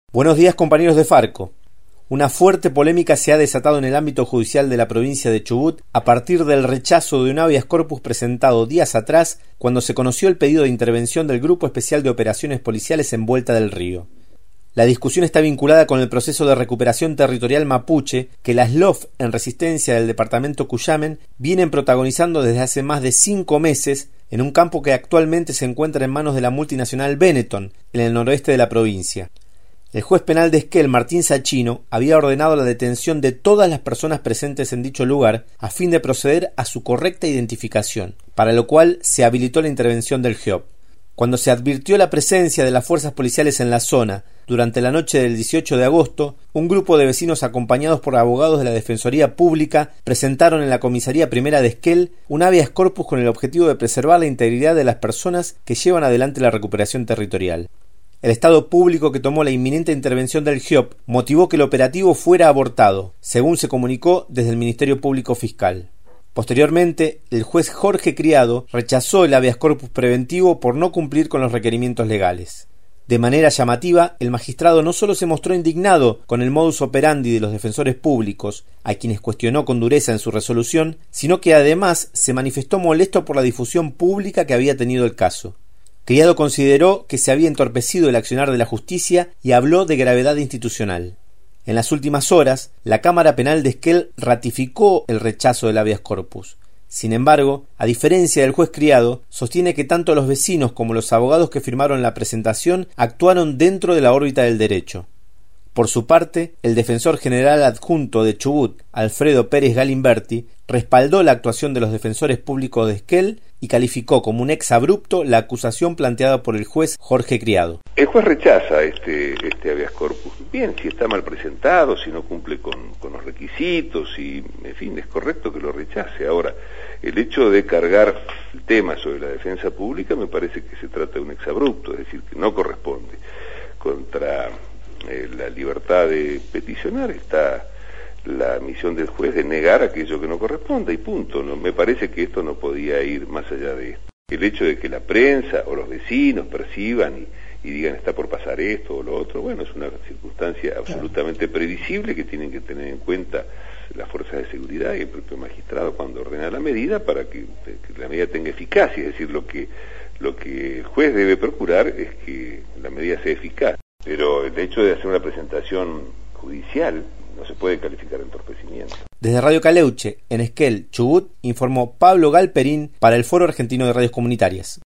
Buenos días, compañeros de Farco. Una fuerte polémica se ha desatado en el ámbito judicial de la provincia de Chubut a partir del rechazo de un habeas corpus presentado días atrás cuando se conoció el pedido de intervención del Grupo Especial de Operaciones Policiales en Vuelta del Río. La discusión está vinculada con el proceso de recuperación territorial mapuche que las LOF en resistencia del departamento Cuyamen vienen protagonizando desde hace más de 5 meses en un campo que actualmente se encuentra en manos de la multinacional Benetton, en el noroeste de la provincia. El juez penal de Esquel, Martín Sachino, había ordenado la detención de todas las personas presentes en dicho lugar a fin de proceder a su correcta identificación, para lo cual se habilitó la intervención del GEOP. Cuando se advirtió la presencia de las fuerzas policiales en la zona, durante la noche del 18 de agosto, un grupo de vecinos acompañados por abogados de la Defensoría Pública presentaron en la Comisaría Primera de Esquel un habeas corpus con el objetivo de preservar la integridad de las personas que llevan adelante la recuperación territorial. El Estado público que tomó la inminente intervención del GEOP motivó que el operativo fuera abortado, según se comunicó desde el Ministerio Público Fiscal. Posteriormente, el juez Jorge Criado rechazó el habeas corpus preventivo por no cumplir con los requerimientos legales. De manera llamativa, el magistrado no solo se mostró indignado con el modus operandi de los defensores públicos, a quienes cuestionó con dureza en su resolución, sino que además se manifestó molesto por la difusión pública que había tenido el caso. Criado consideró que se había entorpecido el accionar de la justicia y habló de gravedad institucional. En las últimas horas, la Cámara Penal de Esquel ratificó el rechazo del habeas corpus. Sin embargo, a diferencia del juez Criado, sostiene que tanto los vecinos como los abogados que firmaron la presentación actuaron dentro de la órbita del derecho. Por su parte, el defensor general adjunto de Chubut, Alfredo Pérez Galimberti, respaldó la actuación de los defensores públicos de Esquel y calificó como un exabrupto la acusación planteada por el juez Jorge Criado. El juez rechaza este habeas corpus. Bien, si está mal presentado, si no cumple con los requisitos, y en fin, es correcto que lo rechace. Ahora, el hecho de cargar el tema sobre la defensa pública me parece que se trata de un exabrupto, es decir, que no corresponde. Contra la libertad de peticionar está la misión del juez de negar aquello que no corresponde y punto. No, me parece que esto no podía ir más allá de esto. El hecho de que la prensa o los vecinos perciban y digan está por pasar esto o lo otro, bueno, es una circunstancia absolutamente previsible que tienen que tener en cuenta las fuerzas de seguridad y el propio magistrado cuando ordena la medida para que la medida tenga eficacia. Es decir, lo que el juez debe procurar es que la medida sea eficaz. Pero el hecho de hacer una presentación judicial no se puede calificar de entorpecimiento. Desde Radio Caleuche, en Esquel, Chubut, informó Pablo Galperín para el Foro Argentino de Radios Comunitarias.